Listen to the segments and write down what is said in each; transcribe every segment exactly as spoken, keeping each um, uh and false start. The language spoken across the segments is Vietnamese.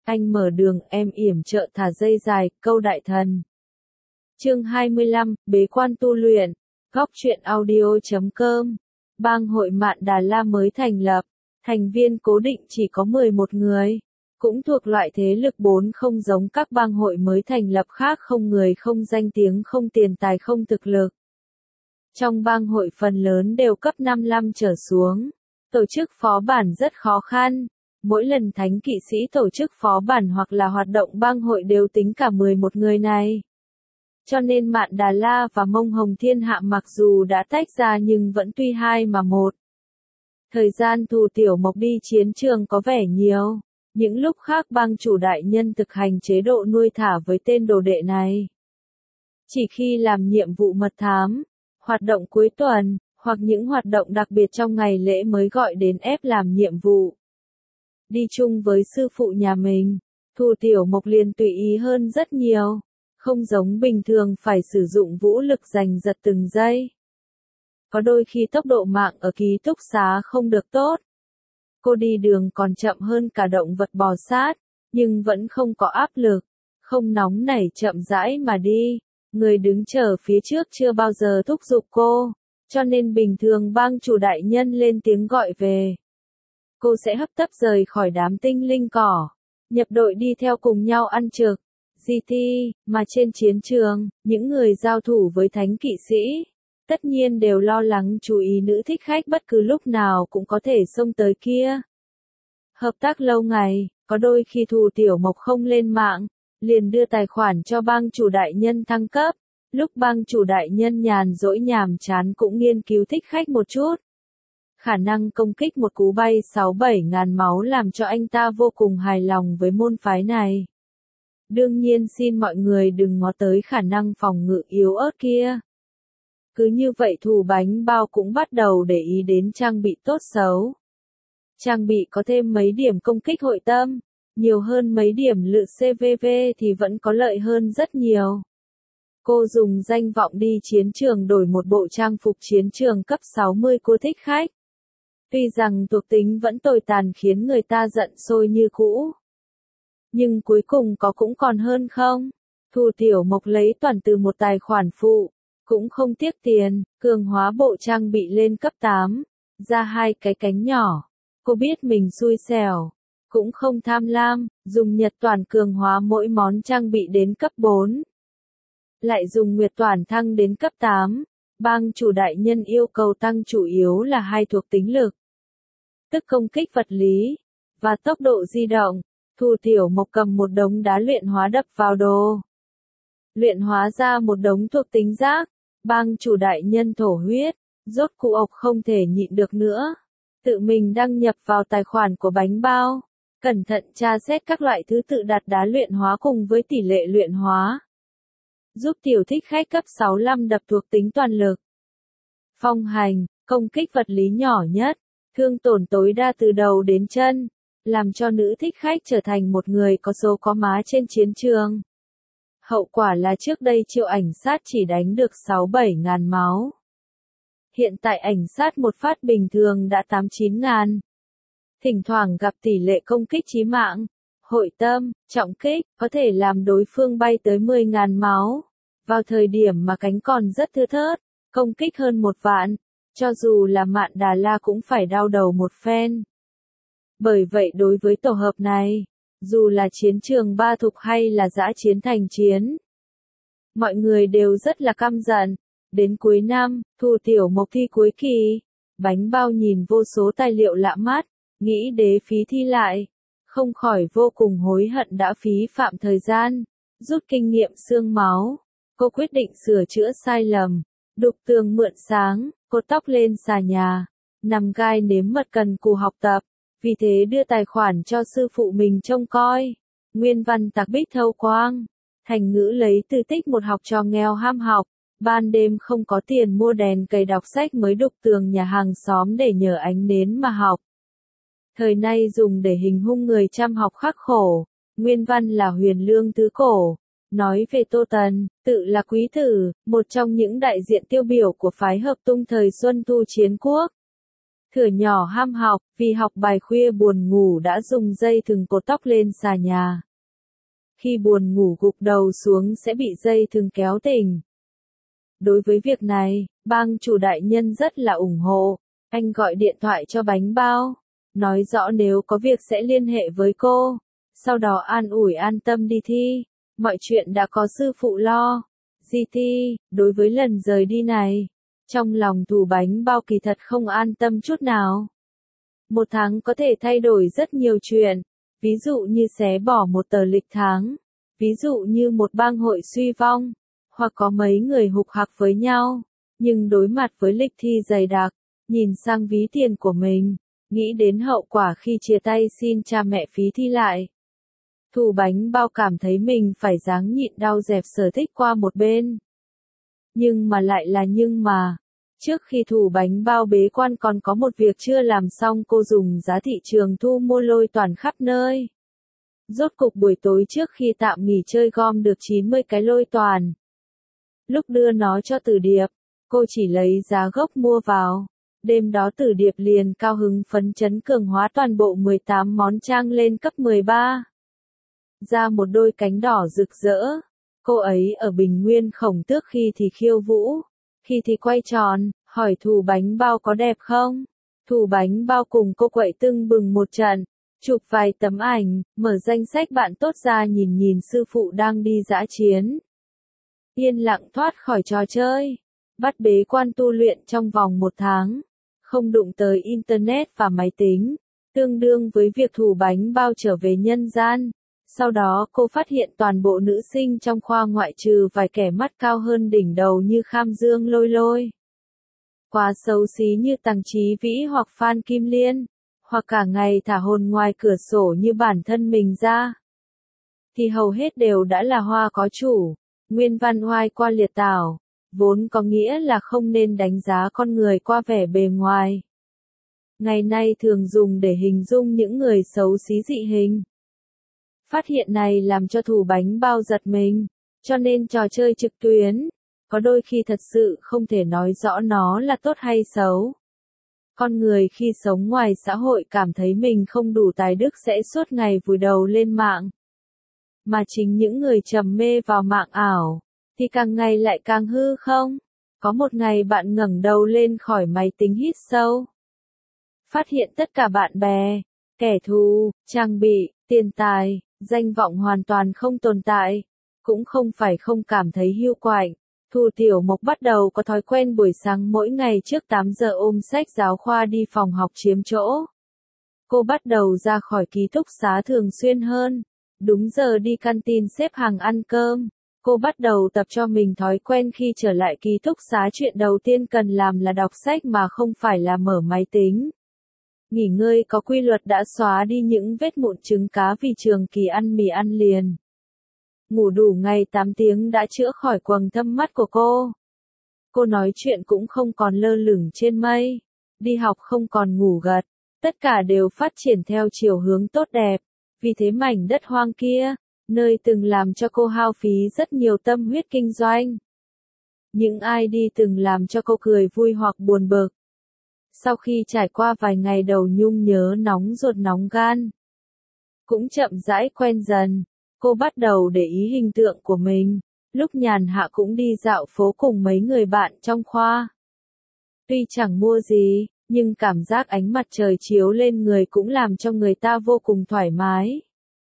anh mở đường em yểm trợ thả dây dài, câu đại thần. Chương hai mươi lăm, bế quan tu luyện, góc truyện audio chấm com. Bang hội Mạn Đà La mới thành lập, thành viên cố định chỉ có mười một người, cũng thuộc loại thế lực bốn không giống các bang hội mới thành lập khác, không người không danh tiếng không tiền tài không thực lực. Trong bang hội phần lớn đều cấp năm mươi lăm trở xuống, tổ chức phó bản rất khó khăn. Mỗi lần thánh kỵ sĩ tổ chức phó bản hoặc là hoạt động bang hội đều tính cả mười một người này. Cho nên Mạn Đà La và Mông Hồng Thiên Hạ mặc dù đã tách ra nhưng vẫn tuy hai mà một. Thời gian Thù Tiểu Mộc đi chiến trường có vẻ nhiều, những lúc khác bang chủ đại nhân thực hành chế độ nuôi thả với tên đồ đệ này. Chỉ khi làm nhiệm vụ mật thám, hoạt động cuối tuần, hoặc những hoạt động đặc biệt trong ngày lễ mới gọi đến ép làm nhiệm vụ. Đi chung với sư phụ nhà mình, Thù Tiểu Mộc liền tùy ý hơn rất nhiều, không giống bình thường phải sử dụng vũ lực giành giật từng giây. Có đôi khi tốc độ mạng ở ký túc xá không được tốt. Cô đi đường còn chậm hơn cả động vật bò sát, nhưng vẫn không có áp lực, không nóng nảy chậm rãi mà đi. Người đứng chờ phía trước chưa bao giờ thúc giục cô, cho nên bình thường bang chủ đại nhân lên tiếng gọi về. Cô sẽ hấp tấp rời khỏi đám tinh linh cỏ, nhập đội đi theo cùng nhau ăn trực, giê tê, mà trên chiến trường, những người giao thủ với thánh kỵ sĩ, tất nhiên đều lo lắng chú ý nữ thích khách bất cứ lúc nào cũng có thể xông tới kia. Hợp tác lâu ngày, có đôi khi Thù Tiểu Mộc không lên mạng, liền đưa tài khoản cho bang chủ đại nhân thăng cấp, lúc bang chủ đại nhân nhàn rỗi nhàm chán cũng nghiên cứu thích khách một chút. Khả năng công kích một cú bay sáu bảy ngàn máu làm cho anh ta vô cùng hài lòng với môn phái này. Đương nhiên xin mọi người đừng ngó tới khả năng phòng ngự yếu ớt kia. Cứ như vậy Thù Bánh Bao cũng bắt đầu để ý đến trang bị tốt xấu. Trang bị có thêm mấy điểm công kích hội tâm, nhiều hơn mấy điểm lự xê vê vê thì vẫn có lợi hơn rất nhiều. Cô dùng danh vọng đi chiến trường đổi một bộ trang phục chiến trường cấp sáu mươi của thích khách. Tuy rằng thuộc tính vẫn tồi tàn khiến người ta giận sôi như cũ. Nhưng cuối cùng có cũng còn hơn không? Thù Tiểu Mộc lấy toàn từ một tài khoản phụ, cũng không tiếc tiền, cường hóa bộ trang bị lên cấp tám, ra hai cái cánh nhỏ. Cô biết mình xui xẻo, cũng không tham lam, dùng nhật toàn cường hóa mỗi món trang bị đến cấp bốn. Lại dùng nguyệt toàn thăng đến cấp tám, bang chủ đại nhân yêu cầu tăng chủ yếu là hai thuộc tính lực, tức công kích vật lý, và tốc độ di động. Thù Tiểu Mộc cầm một đống đá luyện hóa đập vào đồ. Luyện hóa ra một đống thuộc tính rác, bang chủ đại nhân thổ huyết, rốt cuộc ộc không thể nhịn được nữa. Tự mình đăng nhập vào tài khoản của Bánh Bao, cẩn thận tra xét các loại thứ tự đặt đá luyện hóa cùng với tỷ lệ luyện hóa. Giúp tiểu thích khách cấp sáu mươi lăm đập thuộc tính toàn lực. Phong hành, công kích vật lý nhỏ nhất, thương tổn tối đa từ đầu đến chân, làm cho nữ thích khách trở thành một người có số có má trên chiến trường. Hậu quả là trước đây Triệu Ảnh Sát chỉ đánh được sáu bảy ngàn máu. Hiện tại ảnh sát một phát bình thường đã tám chín ngàn. Thỉnh thoảng gặp tỷ lệ công kích chí mạng, hội tâm, trọng kích, có thể làm đối phương bay tới mười ngàn máu. Vào thời điểm mà cánh còn rất thưa thớt, công kích hơn một vạn, cho dù là Mạn Đà La cũng phải đau đầu một phen. Bởi vậy đối với tổ hợp này, dù là chiến trường ba thục hay là dã chiến thành chiến, mọi người đều rất là căm giận. Đến cuối năm, Thù Tiểu Mộc thi cuối kỳ, Bánh Bao nhìn vô số tài liệu lạ mắt, nghĩ đế phí thi lại, không khỏi vô cùng hối hận đã phí phạm thời gian, rút kinh nghiệm xương máu. Cô quyết định sửa chữa sai lầm, đục tường mượn sáng, cột tóc lên xà nhà, nằm gai nếm mật cần cù học tập, vì thế đưa tài khoản cho sư phụ mình trông coi. Nguyên văn tạc Bích Thâu Quang, thành ngữ lấy từ tích một học trò nghèo ham học. Ban đêm không có tiền mua đèn cầy đọc sách mới đục tường nhà hàng xóm để nhờ ánh nến mà học. Thời nay dùng để hình dung người chăm học khắc khổ. Nguyên văn là Huyền Lương Tứ Cổ. Nói về Tô Tần, tự là quý tử, một trong những đại diện tiêu biểu của phái hợp tung thời Xuân Thu Chiến Quốc. Thửa nhỏ ham học, vì học bài khuya buồn ngủ đã dùng dây thừng cột tóc lên xà nhà. Khi buồn ngủ gục đầu xuống sẽ bị dây thừng kéo tỉnh. Đối với việc này, bang chủ đại nhân rất là ủng hộ. Anh gọi điện thoại cho Bánh Bao, nói rõ nếu có việc sẽ liên hệ với cô. Sau đó an ủi an tâm đi thi, mọi chuyện đã có sư phụ lo. giê tê, đối với lần rời đi này, trong lòng Thủ Bánh Bao kỳ thật không an tâm chút nào. Một tháng có thể thay đổi rất nhiều chuyện, ví dụ như xé bỏ một tờ lịch tháng, ví dụ như một bang hội suy vong, hoặc có mấy người hục hặc với nhau, nhưng đối mặt với lịch thi dày đặc, nhìn sang ví tiền của mình, nghĩ đến hậu quả khi chia tay xin cha mẹ phí thi lại. Thủ Bánh Bao cảm thấy mình phải ráng nhịn đau dẹp sở thích qua một bên. Nhưng mà lại là nhưng mà, trước khi Thủ Bánh Bao bế quan còn có một việc chưa làm xong, cô dùng giá thị trường thu mua lôi toàn khắp nơi. Rốt cục buổi tối trước khi tạm nghỉ chơi gom được chín mươi cái lôi toàn. Lúc đưa nó cho Tử Điệp, cô chỉ lấy giá gốc mua vào. Đêm đó Tử Điệp liền cao hứng phấn chấn cường hóa toàn bộ mười tám món trang lên cấp mười ba. Ra một đôi cánh đỏ rực rỡ. Cô ấy ở Bình Nguyên Khổng Tước khi thì khiêu vũ, khi thì quay tròn, hỏi Thủ Bánh Bao có đẹp không? Thủ Bánh Bao cùng cô quậy tưng bừng một trận, chụp vài tấm ảnh, mở danh sách bạn tốt ra nhìn nhìn sư phụ đang đi dã chiến. Yên lặng thoát khỏi trò chơi, bắt bế quan tu luyện trong vòng một tháng, không đụng tới Internet và máy tính, tương đương với việc Thủ Bánh Bao trở về nhân gian. Sau đó cô phát hiện toàn bộ nữ sinh trong khoa ngoại trừ vài kẻ mắt cao hơn đỉnh đầu như Kham Dương Lôi Lôi, quá xấu xí như Tằng Chí Vĩ hoặc Phan Kim Liên, hoặc cả ngày thả hồn ngoài cửa sổ như bản thân mình ra, thì hầu hết đều đã là hoa có chủ, nguyên văn oai qua liệt tảo, vốn có nghĩa là không nên đánh giá con người qua vẻ bề ngoài. Ngày nay thường dùng để hình dung những người xấu xí dị hình. Phát hiện này làm cho Thủ Bánh Bao giật mình, cho nên trò chơi trực tuyến, có đôi khi thật sự không thể nói rõ nó là tốt hay xấu. Con người khi sống ngoài xã hội cảm thấy mình không đủ tài đức sẽ suốt ngày vùi đầu lên mạng. Mà chính những người trầm mê vào mạng ảo, thì càng ngày lại càng hư không? Có một ngày bạn ngẩng đầu lên khỏi máy tính hít sâu. Phát hiện tất cả bạn bè, kẻ thù, trang bị, tiền tài, danh vọng hoàn toàn không tồn tại, cũng không phải không cảm thấy hiu quạnh. Thu Tiểu Mộc bắt đầu có thói quen buổi sáng mỗi ngày trước tám giờ ôm sách giáo khoa đi phòng học chiếm chỗ. Cô bắt đầu ra khỏi ký túc xá thường xuyên hơn, đúng giờ đi canteen xếp hàng ăn cơm. Cô bắt đầu tập cho mình thói quen khi trở lại ký túc xá chuyện đầu tiên cần làm là đọc sách mà không phải là mở máy tính. Nghỉ ngơi có quy luật đã xóa đi những vết mụn trứng cá vì trường kỳ ăn mì ăn liền. Ngủ đủ ngày tám tiếng đã chữa khỏi quầng thâm mắt của cô. Cô nói chuyện cũng không còn lơ lửng trên mây. Đi học không còn ngủ gật. Tất cả đều phát triển theo chiều hướng tốt đẹp. Vì thế mảnh đất hoang kia, nơi từng làm cho cô hao phí rất nhiều tâm huyết kinh doanh. Những ai đi từng làm cho cô cười vui hoặc buồn bực. Sau khi trải qua vài ngày đầu nhung nhớ nóng ruột nóng gan, cũng chậm rãi quen dần, cô bắt đầu để ý hình tượng của mình, lúc nhàn hạ cũng đi dạo phố cùng mấy người bạn trong khoa. Tuy chẳng mua gì, nhưng cảm giác ánh mặt trời chiếu lên người cũng làm cho người ta vô cùng thoải mái.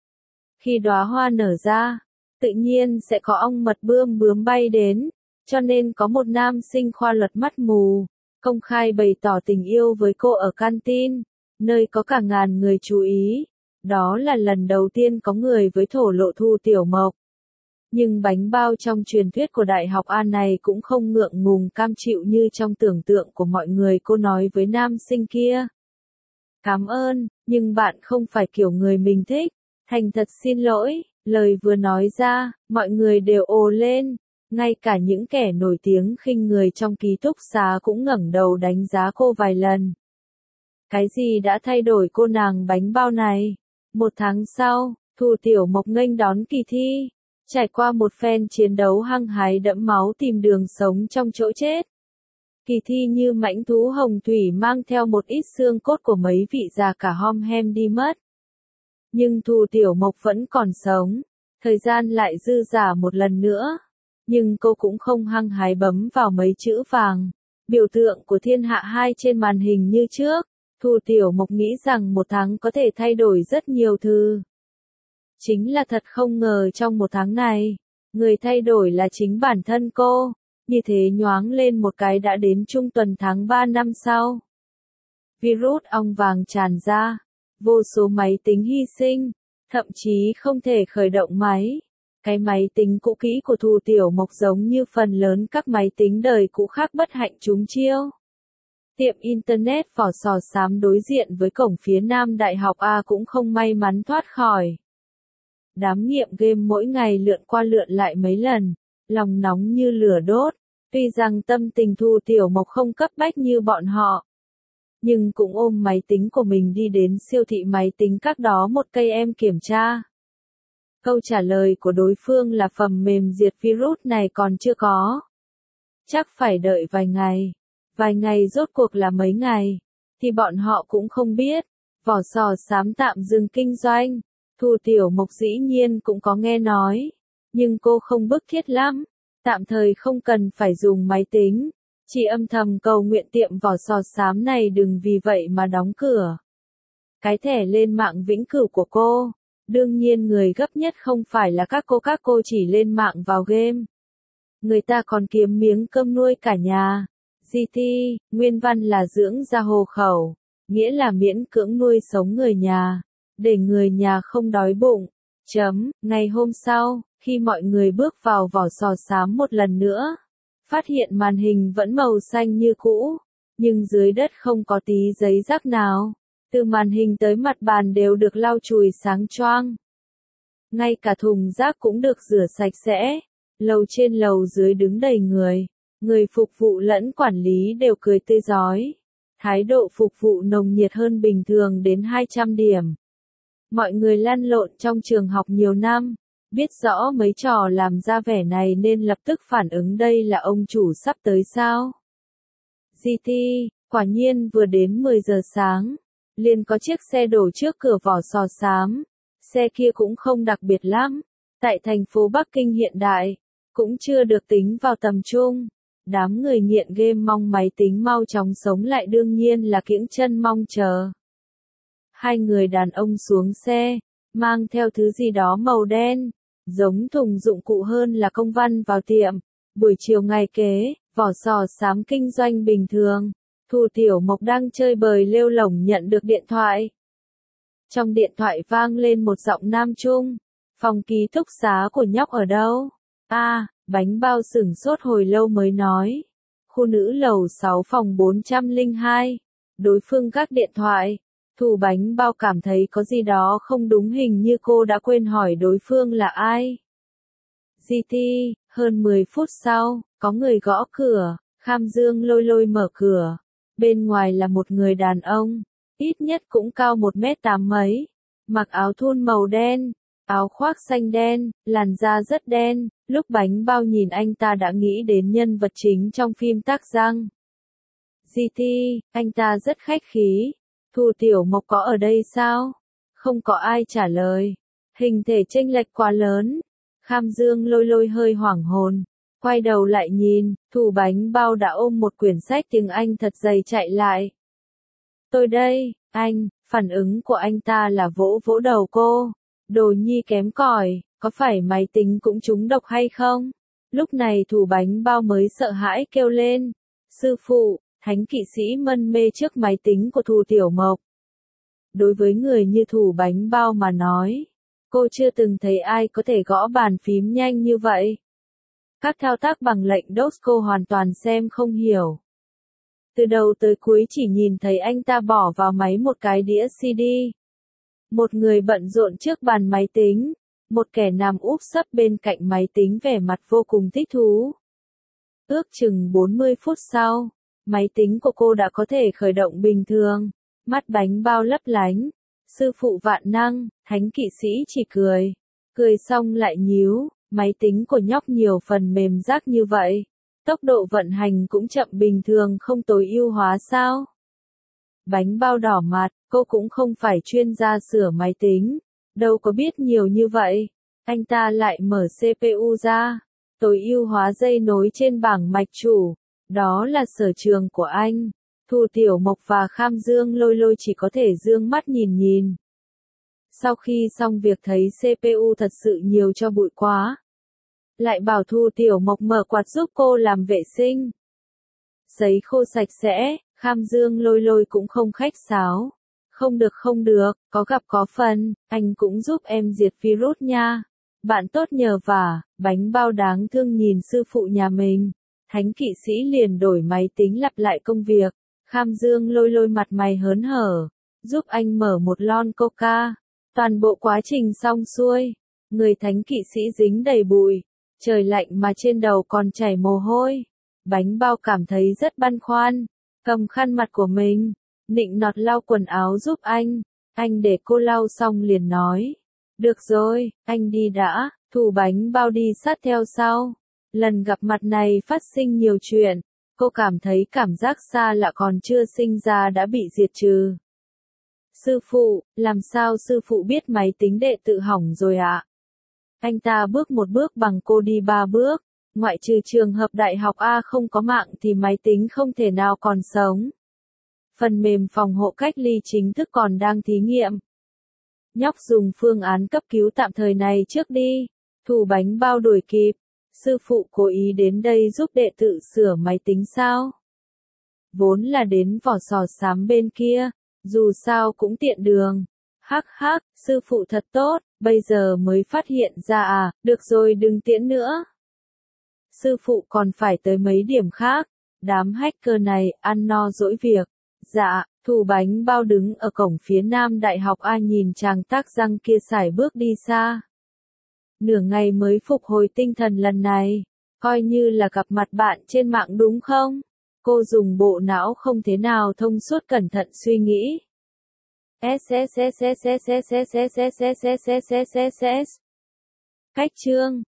Khi đóa hoa nở ra, tự nhiên sẽ có ong mật bươm bướm bay đến, cho nên có một nam sinh khoa luật mắt mù công khai bày tỏ tình yêu với cô ở canteen, nơi có cả ngàn người chú ý. Đó là lần đầu tiên có người với thổ lộ Thu Tiểu Mộc. Nhưng Bánh Bao trong truyền thuyết của Đại học A này cũng không ngượng ngùng cam chịu như trong tưởng tượng của mọi người. Cô nói với nam sinh kia: "Cảm ơn, nhưng bạn không phải kiểu người mình thích. Thành thật xin lỗi." Lời vừa nói ra, mọi người đều ồ lên. Ngay cả những kẻ nổi tiếng khinh người trong ký túc xá cũng ngẩng đầu đánh giá cô vài lần. Cái gì đã thay đổi cô nàng Bánh Bao này? Một tháng sau, Thu Tiểu Mộc nghênh đón kỳ thi. Trải qua một phen chiến đấu hăng hái đẫm máu tìm đường sống trong chỗ chết. Kỳ thi như mãnh thú hồng thủy mang theo một ít xương cốt của mấy vị già cả hom hem đi mất. Nhưng Thu Tiểu Mộc vẫn còn sống, thời gian lại dư dả một lần nữa. Nhưng cô cũng không hăng hái bấm vào mấy chữ vàng, biểu tượng của thiên hạ hai trên màn hình như trước. Thu Tiểu Mộc nghĩ rằng một tháng có thể thay đổi rất nhiều thứ. Chính là thật không ngờ trong một tháng này, người thay đổi là chính bản thân cô, như thế nhoáng lên một cái đã đến trung tuần tháng ba năm sau. Virus ong vàng tràn ra, vô số máy tính hy sinh, thậm chí không thể khởi động máy. Cái máy tính cũ kỹ của Thu Tiểu Mộc giống như phần lớn các máy tính đời cũ khác bất hạnh trúng chiêu. Tiệm Internet vỏ sò xám đối diện với cổng phía Nam Đại học A cũng không may mắn thoát khỏi. Đám nghiện game mỗi ngày lượn qua lượn lại mấy lần, lòng nóng như lửa đốt. Tuy rằng tâm tình Thu Tiểu Mộc không cấp bách như bọn họ, nhưng cũng ôm máy tính của mình đi đến siêu thị máy tính các đó một cây em kiểm tra. Câu trả lời của đối phương là phần mềm diệt virus này còn chưa có. Chắc phải đợi vài ngày. Vài ngày rốt cuộc là mấy ngày, thì bọn họ cũng không biết. Vỏ sò xám tạm dừng kinh doanh. Thu Tiểu Mộc dĩ nhiên cũng có nghe nói, nhưng cô không bức thiết lắm. Tạm thời không cần phải dùng máy tính, chỉ âm thầm cầu nguyện tiệm vỏ sò xám này đừng vì vậy mà đóng cửa. Cái thẻ lên mạng vĩnh cửu của cô, đương nhiên người gấp nhất không phải là các cô các cô chỉ lên mạng vào game. Người ta còn kiếm miếng cơm nuôi cả nhà. giê tê, nguyên văn là dưỡng ra hộ khẩu, nghĩa là miễn cưỡng nuôi sống người nhà, để người nhà không đói bụng. Chấm, ngày hôm sau, khi mọi người bước vào vỏ sò xám một lần nữa, phát hiện màn hình vẫn màu xanh như cũ, nhưng dưới đất không có tí giấy rác nào. Từ màn hình tới mặt bàn đều được lau chùi sáng choang. Ngay cả thùng rác cũng được rửa sạch sẽ. Lầu trên lầu dưới đứng đầy người. Người phục vụ lẫn quản lý đều cười tươi rói. Thái độ phục vụ nồng nhiệt hơn bình thường đến hai trăm điểm. Mọi người lăn lộn trong trường học nhiều năm, biết rõ mấy trò làm ra vẻ này nên lập tức phản ứng đây là ông chủ sắp tới sao. giê tê, quả nhiên vừa đến mười giờ sáng, liền có chiếc xe đổ trước cửa vỏ sò xám. Xe kia cũng không đặc biệt lắm, tại thành phố Bắc Kinh hiện đại, cũng chưa được tính vào tầm trung. Đám người nghiện game mong máy tính mau chóng sống lại đương nhiên là kiễng chân mong chờ. Hai người đàn ông xuống xe, mang theo thứ gì đó màu đen, giống thùng dụng cụ hơn là công văn vào tiệm. Buổi chiều ngày kế, vỏ sò xám kinh doanh bình thường. Thu Tiểu Mộc đang chơi bời lêu lổng nhận được điện thoại. Trong điện thoại vang lên một giọng nam trung. Phòng ký túc xá của nhóc ở đâu? A, à, bánh bao sửng sốt hồi lâu mới nói. Khu nữ lầu sáu phòng bốn trăm lẻ hai. Đối phương gác điện thoại. Thu bánh bao cảm thấy có gì đó không đúng, hình như cô đã quên hỏi đối phương là ai. giê tê, hơn mười phút sau, có người gõ cửa. Kham Dương lôi lôi mở cửa. Bên ngoài là một người đàn ông, ít nhất cũng cao một mét tám mấy, mặc áo thun màu đen, áo khoác xanh đen, làn da rất đen. Lúc bánh bao nhìn anh ta đã nghĩ đến nhân vật chính trong phim Tắc Răng. giê tê, anh ta rất khách khí. Thu Tiểu Mộc có ở đây sao? Không có ai trả lời. Hình thể chênh lệch quá lớn. Kham Dương lôi lôi hơi hoảng hồn. Quay đầu lại nhìn, Thu bánh bao đã ôm một quyển sách tiếng Anh thật dày chạy lại. Tôi đây, anh, phản ứng của anh ta là vỗ vỗ đầu cô. Đồ nhi kém cỏi, có phải máy tính cũng trúng độc hay không? Lúc này Thu bánh bao mới sợ hãi kêu lên. Sư phụ, thánh kỵ sĩ mân mê trước máy tính của Thu Tiểu Mộc. Đối với người như Thu bánh bao mà nói, cô chưa từng thấy ai có thể gõ bàn phím nhanh như vậy. Các thao tác bằng lệnh đốt cô hoàn toàn xem không hiểu. Từ đầu tới cuối chỉ nhìn thấy anh ta bỏ vào máy một cái đĩa xê đê. Một người bận rộn trước bàn máy tính, một kẻ nằm úp sấp bên cạnh máy tính vẻ mặt vô cùng thích thú. Ước chừng bốn mươi phút sau, máy tính của cô đã có thể khởi động bình thường, mắt bánh bao lấp lánh. Sư phụ vạn năng, thánh kỵ sĩ chỉ cười. Cười xong lại nhíu. Máy tính của nhóc nhiều phần mềm rác như vậy, Tốc độ vận hành cũng chậm bình thường không tối ưu hóa sao? Bánh bao đỏ mặt, cô cũng không phải chuyên gia sửa máy tính, đâu có biết nhiều như vậy. Anh ta lại mở xê pê u ra, tối ưu hóa dây nối trên bảng mạch chủ. Đó là sở trường của anh. Thu Tiểu Mộc và Kham Dương Lôi Lôi chỉ có thể dương mắt nhìn nhìn. Sau khi xong việc thấy xê pê u thật sự nhiều cho bụi quá. Lại bảo Thu Tiểu Mộc mở quạt giúp cô làm vệ sinh. Sấy khô sạch sẽ, Kham Dương Lôi Lôi cũng không khách sáo. Không được không được, có gặp có phần, anh cũng giúp em diệt virus nha. Bạn tốt nhờ vả, bánh bao đáng thương nhìn sư phụ nhà mình. Thánh kỵ sĩ liền đổi máy tính lặp lại công việc. Kham Dương Lôi Lôi mặt mày hớn hở, giúp anh mở một lon coca. Toàn bộ quá trình xong xuôi, người thánh kỵ sĩ dính đầy bụi, trời lạnh mà trên đầu còn chảy mồ hôi. Bánh bao cảm thấy rất băn khoăn, cầm khăn mặt của mình, nịnh nọt lau quần áo giúp anh. Anh để cô lau xong liền nói, được rồi, anh đi đã. Thủ bánh bao đi sát theo sau. Lần gặp mặt này phát sinh nhiều chuyện, cô cảm thấy cảm giác xa lạ còn chưa sinh ra đã bị diệt trừ. Sư phụ, làm sao sư phụ biết máy tính đệ tự hỏng rồi ạ? Anh ta bước một bước bằng cô đi ba bước, ngoại trừ trường hợp đại học A không có mạng thì máy tính không thể nào còn sống. Phần mềm phòng hộ cách ly chính thức còn đang thí nghiệm. Nhóc dùng phương án cấp cứu tạm thời này trước đi. Thủ bánh bao đuổi kịp. Sư phụ cố ý đến đây giúp đệ tử sửa máy tính sao? Vốn là đến vỏ sò xám bên kia, dù sao cũng tiện đường. Hắc hắc, sư phụ thật tốt, bây giờ mới phát hiện ra à, được rồi đừng tiễn nữa. Sư phụ còn phải tới mấy điểm khác, đám hacker này ăn no dỗi việc. Dạ, Thủ bánh bao đứng ở cổng phía nam đại học A nhìn chàng tác răng kia sải bước đi xa. Nửa ngày mới phục hồi tinh thần lần này, coi như là gặp mặt bạn trên mạng đúng không? Cô dùng bộ não không thế nào thông suốt cẩn thận suy nghĩ. Cách chương